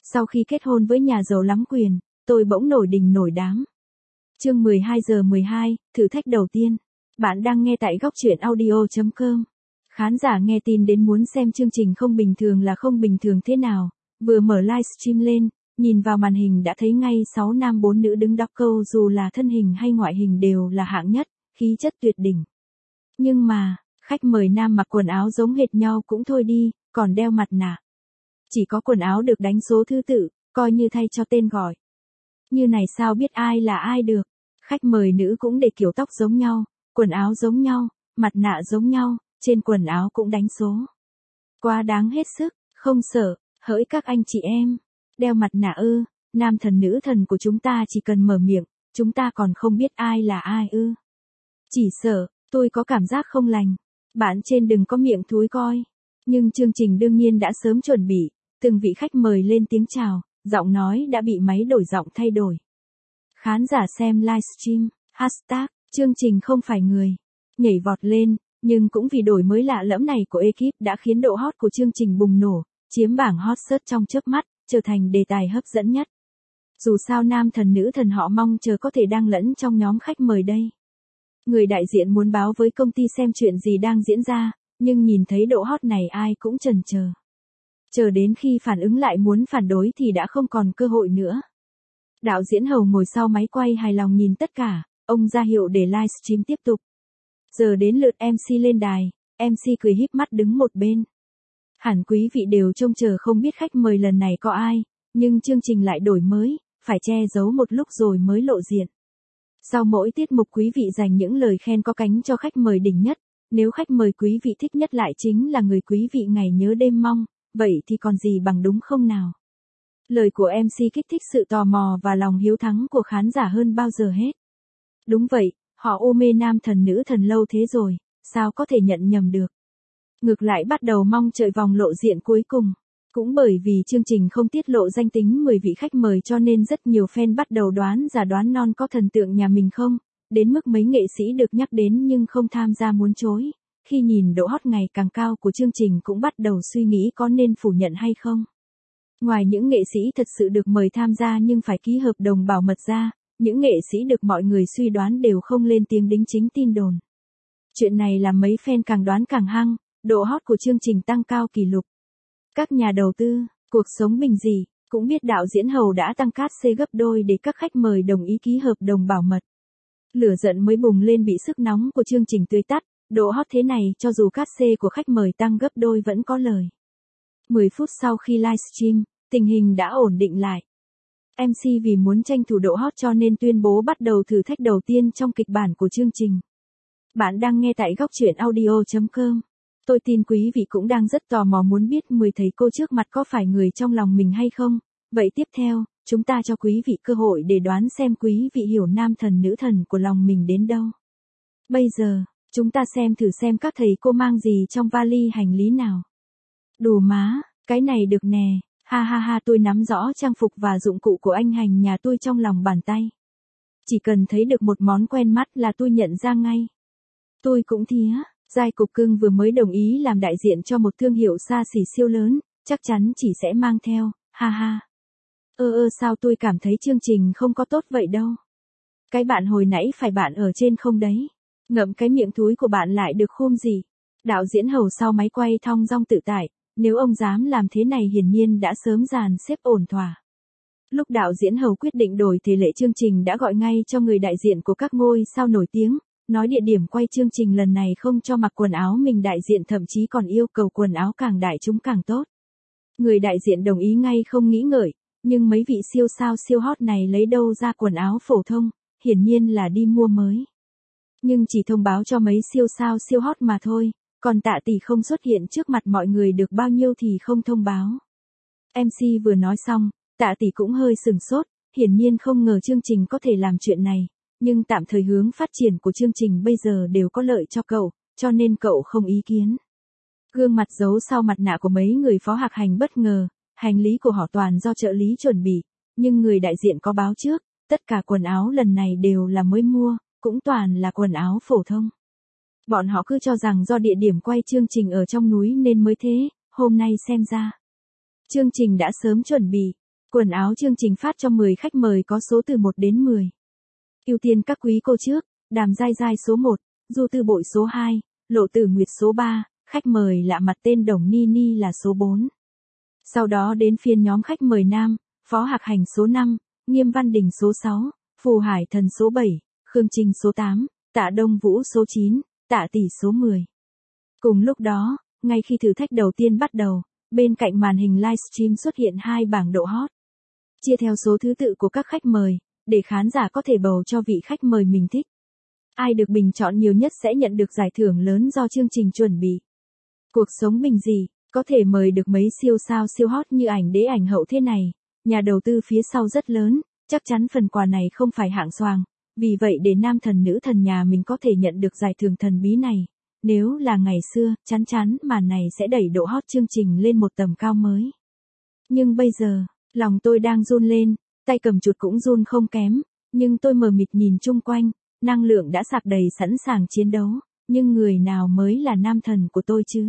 Sau khi kết hôn với nhà giàu lắm quyền, tôi bỗng nổi đình nổi đám. Chương 12:12, thử thách đầu tiên. Bạn đang nghe tại góc truyện audio.com. Khán giả nghe tin đến muốn xem chương trình Không Bình Thường là Không Bình Thường thế nào, vừa mở livestream lên, nhìn vào màn hình đã thấy ngay 6 nam 4 nữ đứng đọc câu dù là thân hình hay ngoại hình đều là hạng nhất, khí chất tuyệt đỉnh. Nhưng mà, khách mời nam mặc quần áo giống hệt nhau cũng thôi đi, còn đeo mặt nạ. Chỉ có quần áo được đánh số thứ tự, coi như thay cho tên gọi. Như này sao biết ai là ai được. Khách mời nữ cũng để kiểu tóc giống nhau, quần áo giống nhau, mặt nạ giống nhau, trên quần áo cũng đánh số. Quá đáng hết sức, không sợ, hỡi các anh chị em. Đeo mặt nạ ư, nam thần nữ thần của chúng ta chỉ cần mở miệng, chúng ta còn không biết ai là ai ư. Chỉ sợ, tôi có cảm giác không lành. Bạn trên đừng có miệng thúi coi. Nhưng chương trình đương nhiên đã sớm chuẩn bị, từng vị khách mời lên tiếng chào, giọng nói đã bị máy đổi giọng thay đổi. Khán giả xem livestream, hashtag, chương trình không phải người, nhảy vọt lên, nhưng cũng vì đổi mới lạ lẫm này của ekip đã khiến độ hot của chương trình bùng nổ, chiếm bảng hot search trong chớp mắt, trở thành đề tài hấp dẫn nhất. Dù sao nam thần nữ thần họ mong chờ có thể đang lẫn trong nhóm khách mời đây. Người đại diện muốn báo với công ty xem chuyện gì đang diễn ra, nhưng nhìn thấy độ hot này ai cũng chần chờ. Chờ đến khi phản ứng lại muốn phản đối thì đã không còn cơ hội nữa. Đạo diễn Hầu ngồi sau máy quay hài lòng nhìn tất cả, ông ra hiệu để livestream tiếp tục. Giờ đến lượt MC lên đài, MC cười híp mắt đứng một bên. Hẳn quý vị đều trông chờ không biết khách mời lần này có ai, nhưng chương trình lại đổi mới, phải che giấu một lúc rồi mới lộ diện. Sau mỗi tiết mục quý vị dành những lời khen có cánh cho khách mời đỉnh nhất, nếu khách mời quý vị thích nhất lại chính là người quý vị ngày nhớ đêm mong, vậy thì còn gì bằng đúng không nào? Lời của MC kích thích sự tò mò và lòng hiếu thắng của khán giả hơn bao giờ hết. Đúng vậy, họ ô mê nam thần nữ thần lâu thế rồi, sao có thể nhận nhầm được. Ngược lại bắt đầu mong đợi vòng lộ diện cuối cùng. Cũng bởi vì chương trình không tiết lộ danh tính 10 vị khách mời cho nên rất nhiều fan bắt đầu đoán giả đoán non có thần tượng nhà mình không, đến mức mấy nghệ sĩ được nhắc đến nhưng không tham gia muốn chối. Khi nhìn độ hot ngày càng cao của chương trình cũng bắt đầu suy nghĩ có nên phủ nhận hay không. Ngoài những nghệ sĩ thật sự được mời tham gia nhưng phải ký hợp đồng bảo mật ra, những nghệ sĩ được mọi người suy đoán đều không lên tiếng đính chính tin đồn. Chuyện này làm mấy fan càng đoán càng hăng, độ hot của chương trình tăng cao kỷ lục. Các nhà đầu tư, cuộc sống bình dị, cũng biết đạo diễn Hầu đã tăng cát xê gấp đôi để các khách mời đồng ý ký hợp đồng bảo mật. Lửa giận mới bùng lên bị sức nóng của chương trình tưới tắt, độ hot thế này cho dù cát xê của khách mời tăng gấp đôi vẫn có lời. 10 phút sau khi livestream, tình hình đã ổn định lại. MC vì muốn tranh thủ độ hot cho nên tuyên bố bắt đầu thử thách đầu tiên trong kịch bản của chương trình. Bạn đang nghe tại góc truyện audio.com. Tôi tin quý vị cũng đang rất tò mò muốn biết 10 thầy cô trước mặt có phải người trong lòng mình hay không. Vậy tiếp theo, chúng ta cho quý vị cơ hội để đoán xem quý vị hiểu nam thần nữ thần của lòng mình đến đâu. Bây giờ, chúng ta thử xem các thầy cô mang gì trong vali hành lý nào. Đù má, cái này được nè, ha ha ha tôi nắm rõ trang phục và dụng cụ của anh hành nhà tôi trong lòng bàn tay. Chỉ cần thấy được một món quen mắt là tôi nhận ra ngay. Tôi cũng thía. Giai Cục Cưng vừa mới đồng ý làm đại diện cho một thương hiệu xa xỉ siêu lớn, chắc chắn chỉ sẽ mang theo, ha ha. Sao tôi cảm thấy chương trình không có tốt vậy đâu. Cái bạn hồi nãy phải bạn ở trên không đấy. Ngậm cái miệng thúi của bạn lại được khôn gì. Đạo diễn Hầu sau máy quay thong dong tự tại, nếu ông dám làm thế này hiển nhiên đã sớm dàn xếp ổn thỏa. Lúc đạo diễn Hầu quyết định đổi thể lệ chương trình đã gọi ngay cho người đại diện của các ngôi sao nổi tiếng. Nói địa điểm quay chương trình lần này không cho mặc quần áo mình đại diện thậm chí còn yêu cầu quần áo càng đại chúng càng tốt. Người đại diện đồng ý ngay không nghĩ ngợi, nhưng mấy vị siêu sao siêu hot này lấy đâu ra quần áo phổ thông, hiển nhiên là đi mua mới. Nhưng chỉ thông báo cho mấy siêu sao siêu hot mà thôi, còn Tạ Tỷ không xuất hiện trước mặt mọi người được bao nhiêu thì không thông báo. MC vừa nói xong, Tạ Tỷ cũng hơi sừng sốt, hiển nhiên không ngờ chương trình có thể làm chuyện này. Nhưng tạm thời hướng phát triển của chương trình bây giờ đều có lợi cho cậu, cho nên cậu không ý kiến. Gương mặt giấu sau mặt nạ của mấy người phó hạc hành bất ngờ, hành lý của họ toàn do trợ lý chuẩn bị, nhưng người đại diện có báo trước, tất cả quần áo lần này đều là mới mua, cũng toàn là quần áo phổ thông. Bọn họ cứ cho rằng do địa điểm quay chương trình ở trong núi nên mới thế, hôm nay xem ra. Chương trình đã sớm chuẩn bị, Quần áo chương trình phát cho 10 khách mời có số từ 1 đến 10. Ưu tiên các quý cô trước, Đàm Giai Giai số 1, Du Tư Bội số 2, Lộ Tử Nguyệt số 3, khách mời lạ mặt tên Đồng Ni Ni là số 4. Sau đó đến phiên nhóm khách mời nam, Phó Hạc Hành số 5, Nghiêm Văn Đình số 6, Phù Hải Thần số 7, Khương Trinh số 8, Tạ Đông Vũ số 9, Tạ Tỷ số 10. Cùng lúc đó, ngay khi thử thách đầu tiên bắt đầu, bên cạnh màn hình livestream xuất hiện 2 bảng độ hot. Chia theo số thứ tự của các khách mời, để khán giả có thể bầu cho vị khách mời mình thích. Ai được bình chọn nhiều nhất sẽ nhận được giải thưởng lớn do chương trình chuẩn bị. Cuộc sống bình dị, có thể mời được mấy siêu sao siêu hot như ảnh đế ảnh hậu thế này. Nhà đầu tư phía sau rất lớn, chắc chắn phần quà này không phải hạng xoàng. Vì vậy để nam thần nữ thần nhà mình có thể nhận được giải thưởng thần bí này. Nếu là ngày xưa, chắn chắn màn này sẽ đẩy độ hot chương trình lên một tầm cao mới. Nhưng bây giờ, lòng tôi đang run lên, tay cầm chuột cũng run không kém, nhưng tôi mờ mịt nhìn chung quanh, năng lượng đã sạc đầy sẵn sàng chiến đấu, nhưng người nào mới là nam thần của tôi chứ?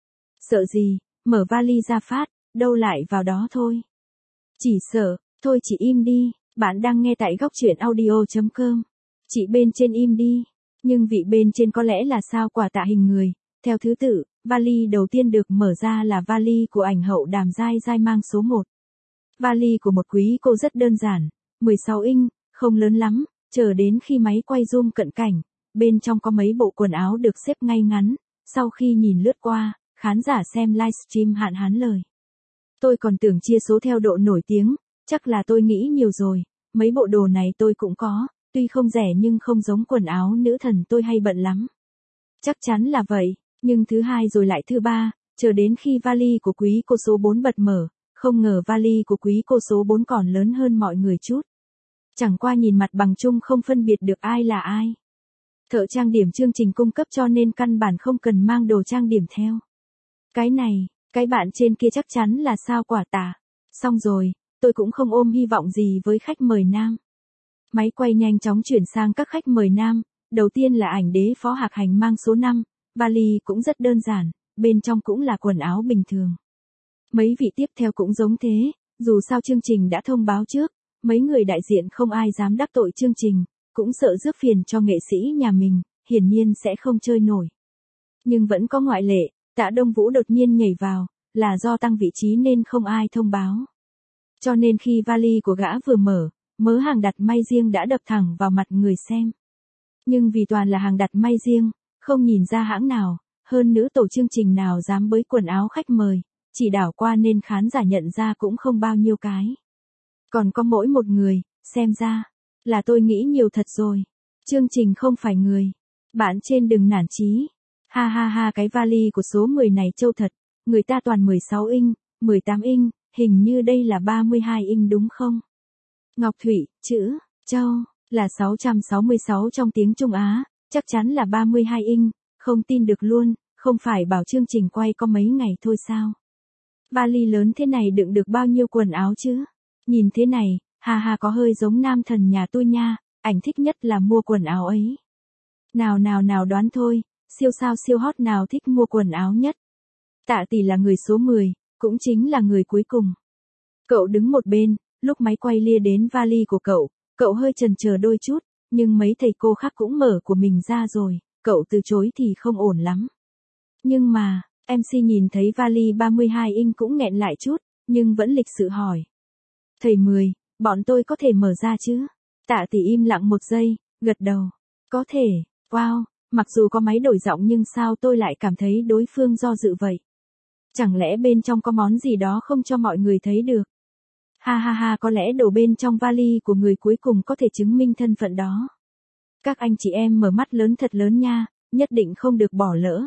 Sợ gì, mở vali ra phát, đâu lại vào đó thôi. Chỉ sợ, thôi chị im đi, bạn đang nghe tại góc truyện audio.com. Chị bên trên im đi, nhưng vị bên trên có lẽ là sao quả tạ hình người. Theo thứ tự, vali đầu tiên được mở ra là vali của ảnh hậu Đàm Giai Giai mang số 1. Vali của một quý cô rất đơn giản, 16 inch, không lớn lắm, chờ đến khi máy quay zoom cận cảnh, bên trong có mấy bộ quần áo được xếp ngay ngắn, sau khi nhìn lướt qua, khán giả xem livestream hạn hán lời. Tôi còn tưởng chia số theo độ nổi tiếng, chắc là tôi nghĩ nhiều rồi, mấy bộ đồ này tôi cũng có, tuy không rẻ nhưng không giống quần áo nữ thần tôi hay bận lắm. Chắc chắn là vậy, nhưng thứ hai rồi lại thứ ba, chờ đến khi vali của quý cô số 4 bật mở, không ngờ vali của quý cô số 4 còn lớn hơn mọi người chút. Chẳng qua nhìn mặt bằng chung không phân biệt được ai là ai. Thợ trang điểm chương trình cung cấp cho nên căn bản không cần mang đồ trang điểm theo. Cái này, cái bạn trên kia chắc chắn là sao quả tả. Xong rồi, tôi cũng không ôm hy vọng gì với khách mời nam. Máy quay nhanh chóng chuyển sang các khách mời nam, đầu tiên là ảnh đế Phó Hạc Hành mang số 5, vali cũng rất đơn giản, bên trong cũng là quần áo bình thường. Mấy vị tiếp theo cũng giống thế, dù sao chương trình đã thông báo trước, mấy người đại diện không ai dám đắc tội chương trình, cũng sợ rước phiền cho nghệ sĩ nhà mình, hiển nhiên sẽ không chơi nổi. Nhưng vẫn có ngoại lệ, Tạ Đông Vũ đột nhiên nhảy vào, là do tăng vị trí nên không ai thông báo. Cho nên khi vali của gã vừa mở, mớ hàng đặt may riêng đã đập thẳng vào mặt người xem. Nhưng vì toàn là hàng đặt may riêng, không nhìn ra hãng nào, hơn nữa tổ chương trình nào dám bới quần áo khách mời, chỉ đảo qua nên khán giả nhận ra cũng không bao nhiêu cái. Còn có mỗi một người, xem ra, là tôi nghĩ nhiều thật rồi. Chương trình không phải người. Bạn trên đừng nản chí. Ha ha ha cái vali của số 10 này trâu thật, người ta toàn 16 inch, 18 inch, hình như đây là 32 inch đúng không? Ngọc Thủy, chữ, châu, là 666 trong tiếng Trung Á, chắc chắn là 32 inch, không tin được luôn, không phải bảo chương trình quay có mấy ngày thôi sao? Vali lớn thế này đựng được bao nhiêu quần áo chứ? Nhìn thế này, ha ha có hơi giống nam thần nhà tôi nha, ảnh thích nhất là mua quần áo ấy. Nào nào nào đoán thôi, siêu sao siêu hot nào thích mua quần áo nhất? Tạ Tỷ là người số 10, cũng chính là người cuối cùng. Cậu đứng một bên, lúc máy quay lia đến vali của cậu hơi chần chờ đôi chút, nhưng mấy thầy cô khác cũng mở của mình ra rồi, cậu từ chối thì không ổn lắm. Nhưng mà, MC nhìn thấy vali 32 inch cũng nghẹn lại chút, nhưng vẫn lịch sự hỏi. Thầy 10, bọn tôi có thể mở ra chứ? Tạ Tỷ im lặng một giây, gật đầu. Có thể, wow, mặc dù có máy đổi giọng nhưng sao tôi lại cảm thấy đối phương do dự vậy? Chẳng lẽ bên trong có món gì đó không cho mọi người thấy được? Ha ha ha có lẽ đồ bên trong vali của người cuối cùng có thể chứng minh thân phận đó. Các anh chị em mở mắt lớn thật lớn nha, nhất định không được bỏ lỡ.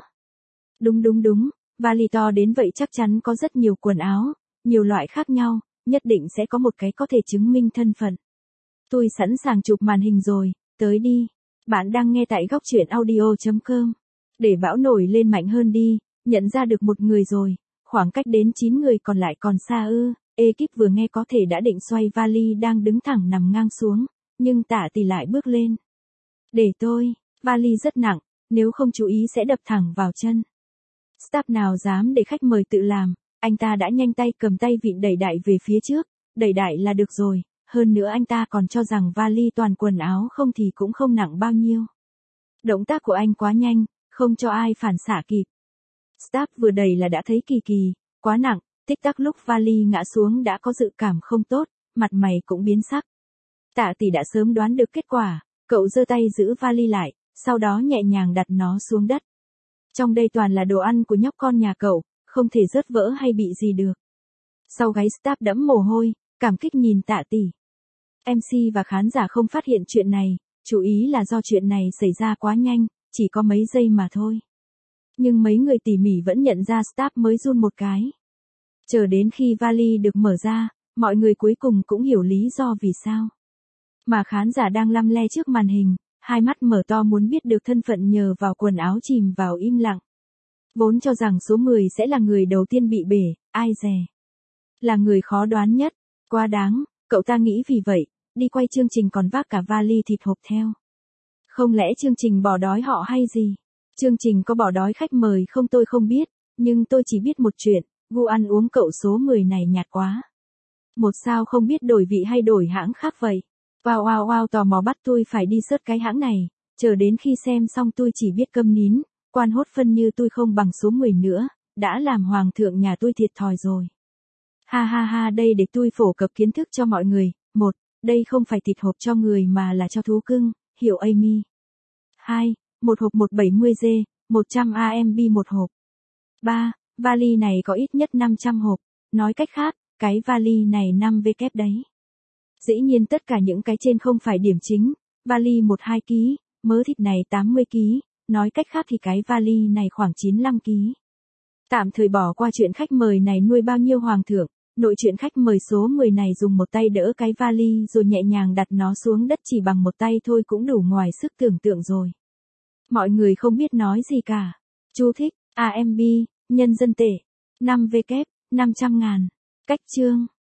Đúng, vali to đến vậy chắc chắn có rất nhiều quần áo, nhiều loại khác nhau, nhất định sẽ có một cái có thể chứng minh thân phận. Tôi sẵn sàng chụp màn hình rồi, tới đi. Bạn đang nghe tại góc truyện audio.com. Để bão nổi lên mạnh hơn đi, nhận ra được một người rồi, khoảng cách đến 9 người còn lại còn xa ư. Ekip vừa nghe có thể đã định xoay vali đang đứng thẳng nằm ngang xuống, nhưng Tạ Tỷ lại bước lên. Để tôi, vali rất nặng, nếu không chú ý sẽ đập thẳng vào chân. Staff nào dám để khách mời tự làm, anh ta đã nhanh tay cầm tay vịn đẩy đại về phía trước, đẩy đại là được rồi, hơn nữa anh ta còn cho rằng vali toàn quần áo không thì cũng không nặng bao nhiêu. Động tác của anh quá nhanh, không cho ai phản xạ kịp. Staff vừa đẩy là đã thấy kỳ kỳ, quá nặng, tích tắc lúc vali ngã xuống đã có dự cảm không tốt, mặt mày cũng biến sắc. Tạ tỷ đã sớm đoán được kết quả, cậu giơ tay giữ vali lại, sau đó nhẹ nhàng đặt nó xuống đất. Trong đây toàn là đồ ăn của nhóc con nhà cậu, không thể rớt vỡ hay bị gì được. Sau gáy staff đẫm mồ hôi, cảm kích nhìn Tạ tỷ. MC và khán giả không phát hiện chuyện này, chú ý là do chuyện này xảy ra quá nhanh, chỉ có mấy giây mà thôi. Nhưng mấy người tỉ mỉ vẫn nhận ra staff mới run một cái. Chờ đến khi vali được mở ra, mọi người cuối cùng cũng hiểu lý do vì sao. Mà khán giả đang lăm le trước màn hình, hai mắt mở to muốn biết được thân phận nhờ vào quần áo chìm vào im lặng. Vốn cho rằng số 10 sẽ là người đầu tiên bị bể, ai dè. Là người khó đoán nhất, quá đáng, cậu ta nghĩ vì vậy, đi quay chương trình còn vác cả vali thịt hộp theo. Không lẽ chương trình bỏ đói họ hay gì? Chương trình có bỏ đói khách mời không tôi không biết, nhưng tôi chỉ biết một chuyện, gu ăn uống cậu số 10 này nhạt quá. Một sao không biết đổi vị hay đổi hãng khác vậy? Wow, tò mò bắt tôi phải đi search cái hãng này, chờ đến khi xem xong tôi chỉ biết câm nín, quan hốt phân như tôi không bằng số 10 nữa, đã làm hoàng thượng nhà tôi thiệt thòi rồi. Ha, đây để tôi phổ cập kiến thức cho mọi người. 1. Đây không phải thịt hộp cho người mà là cho thú cưng, hiệu Amy. 2. Một hộp 170G, 100 AMB một hộp. 3. Vali này có ít nhất 500 hộp, nói cách khác, cái vali này 5W đấy. Dĩ nhiên tất cả những cái trên không phải điểm chính, vali 12 kg, mớ thịt này 80 kg, nói cách khác thì cái vali này khoảng 95 kg. Tạm thời bỏ qua chuyện khách mời này nuôi bao nhiêu hoàng thượng, nội chuyện khách mời số 10 này dùng một tay đỡ cái vali rồi nhẹ nhàng đặt nó xuống đất chỉ bằng một tay thôi cũng đủ ngoài sức tưởng tượng rồi. Mọi người không biết nói gì cả. Chú thích, AMB, nhân dân tệ, 5W, 500.000, cách chương.